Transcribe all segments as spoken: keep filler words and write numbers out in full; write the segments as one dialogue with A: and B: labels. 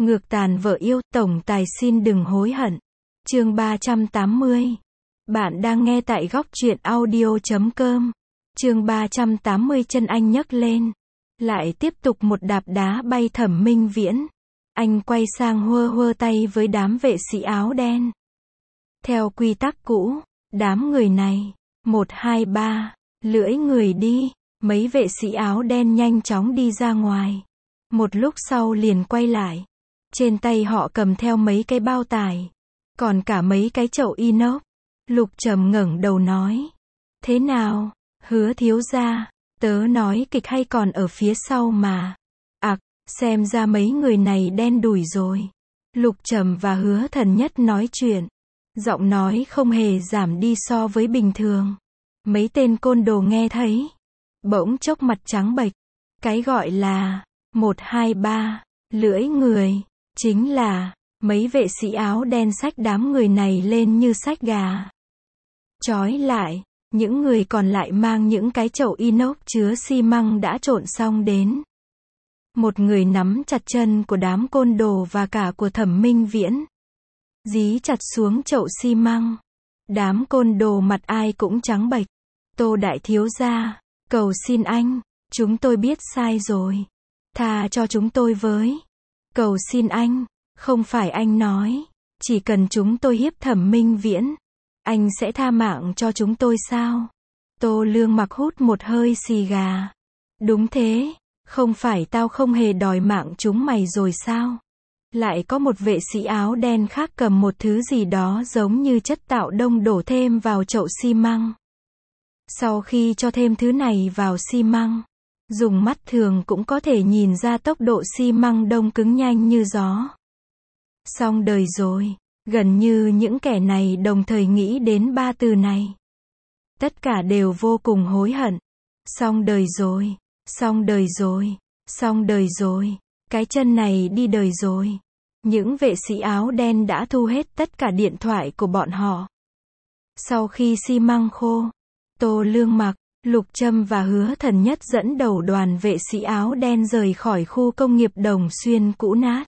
A: Ngược tàn vợ yêu, tổng tài xin đừng hối hận. Chương ba trăm tám mươi. Bạn đang nghe tại góc truyện audio chấm com. Chương ba trăm tám mươi chân anh nhấc lên. Lại tiếp tục một đạp đá bay Thẩm Minh Viễn. Anh quay sang hơ hơ tay với đám vệ sĩ áo đen. Theo quy tắc cũ, đám người này, một hai ba, lưỡi người đi, mấy vệ sĩ áo đen nhanh chóng đi ra ngoài. Một lúc sau liền quay lại. Trên tay họ cầm theo mấy cái bao tải, còn cả mấy cái chậu inox. Lục Trầm ngẩng đầu nói, thế nào, Hứa thiếu gia, tớ nói kịch hay còn ở phía sau mà. Ặc, xem ra mấy người này đen đủi rồi. Lục Trầm và Hứa Thần Nhất nói chuyện, giọng nói không hề giảm đi so với bình thường. Mấy tên côn đồ nghe thấy, bỗng chốc mặt trắng bệch. Cái gọi là một hai ba, lưỡi người, chính là mấy vệ sĩ áo đen xách đám người này lên như xách gà. Trói lại, những người còn lại mang những cái chậu inox chứa xi măng đã trộn xong đến. Một người nắm chặt chân của đám côn đồ và cả của Thẩm Minh Viễn, dí chặt xuống chậu xi măng. Đám côn đồ mặt ai cũng trắng bệch. Tô đại thiếu gia, cầu xin anh, chúng tôi biết sai rồi, tha cho chúng tôi với. Cầu xin anh, không phải anh nói, chỉ cần chúng tôi hiếp Thẩm Minh Viễn, anh sẽ tha mạng cho chúng tôi sao? Tô Lương Mặc hút một hơi xì gà. Đúng thế, không phải tao không hề đòi mạng chúng mày rồi sao? Lại có một vệ sĩ áo đen khác cầm một thứ gì đó giống như chất tạo đông đổ thêm vào chậu xi măng. Sau khi cho thêm thứ này vào xi măng, dùng mắt thường cũng có thể nhìn ra tốc độ xi măng đông cứng nhanh như gió. Xong đời rồi. Gần như những kẻ này đồng thời nghĩ đến ba từ này. Tất cả đều vô cùng hối hận. Xong đời rồi, xong đời rồi, xong đời rồi, cái chân này đi đời rồi. Những vệ sĩ áo đen đã thu hết tất cả điện thoại của bọn họ. Sau khi xi măng khô, Tô Lương Mặc, Lục Trâm và Hứa Thần Nhất dẫn đầu đoàn vệ sĩ áo đen rời khỏi khu công nghiệp Đồng Xuyên cũ nát.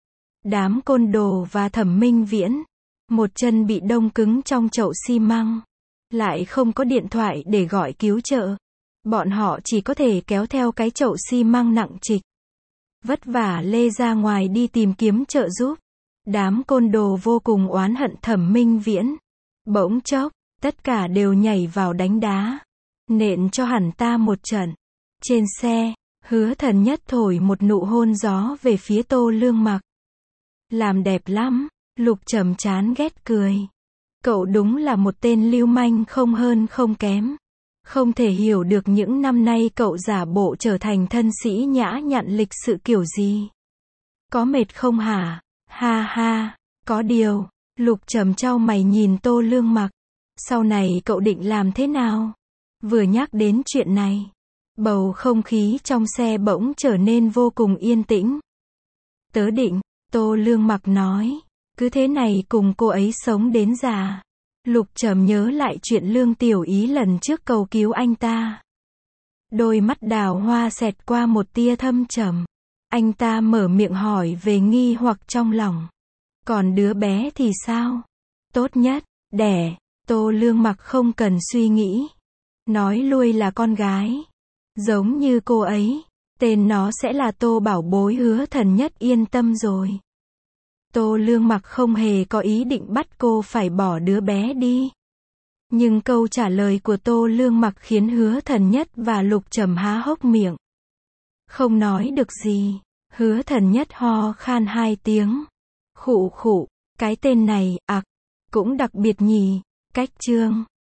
A: Đám côn đồ và Thẩm Minh Viễn, một chân bị đông cứng trong chậu xi măng, lại không có điện thoại để gọi cứu trợ. Bọn họ chỉ có thể kéo theo cái chậu xi măng nặng trịch, vất vả lê ra ngoài đi tìm kiếm trợ giúp. Đám côn đồ vô cùng oán hận Thẩm Minh Viễn. Bỗng chốc, tất cả đều nhảy vào đánh đá, nện cho hẳn ta một trận. Trên xe, Hứa Thần Nhất thổi một nụ hôn gió về phía Tô Lương Mặc. Làm đẹp lắm. Lục Trầm chán ghét cười. Cậu đúng là một tên lưu manh không hơn không kém. Không thể hiểu được những năm nay cậu giả bộ trở thành thân sĩ nhã nhặn lịch sự kiểu gì. Có mệt không hả? Ha ha, có điều. Lục Trầm chau mày nhìn Tô Lương Mặc. Sau này cậu định làm thế nào? Vừa nhắc đến chuyện này, bầu không khí trong xe bỗng trở nên vô cùng yên tĩnh. Tớ định, Tô Lương Mặc nói, cứ thế này cùng cô ấy sống đến già. Lục Trầm nhớ lại chuyện Lương Tiểu Ý lần trước cầu cứu anh ta. Đôi mắt đào hoa xẹt qua một tia thâm trầm. Anh ta mở miệng hỏi về nghi hoặc trong lòng. Còn đứa bé thì sao? Tốt nhất, đẻ. Tô Lương Mặc không cần suy nghĩ. Nói lui là con gái. Giống như cô ấy. Tên nó sẽ là Tô Bảo Bối. Hứa Thần Nhất yên tâm rồi. Tô Lương Mặc không hề có ý định bắt cô phải bỏ đứa bé đi. Nhưng câu trả lời của Tô Lương Mặc khiến Hứa Thần Nhất và Lục Trầm há hốc miệng. Không nói được gì. Hứa Thần Nhất ho khan hai tiếng. Khụ khụ, cái tên này, ặc, cũng đặc biệt nhỉ. Cách chương.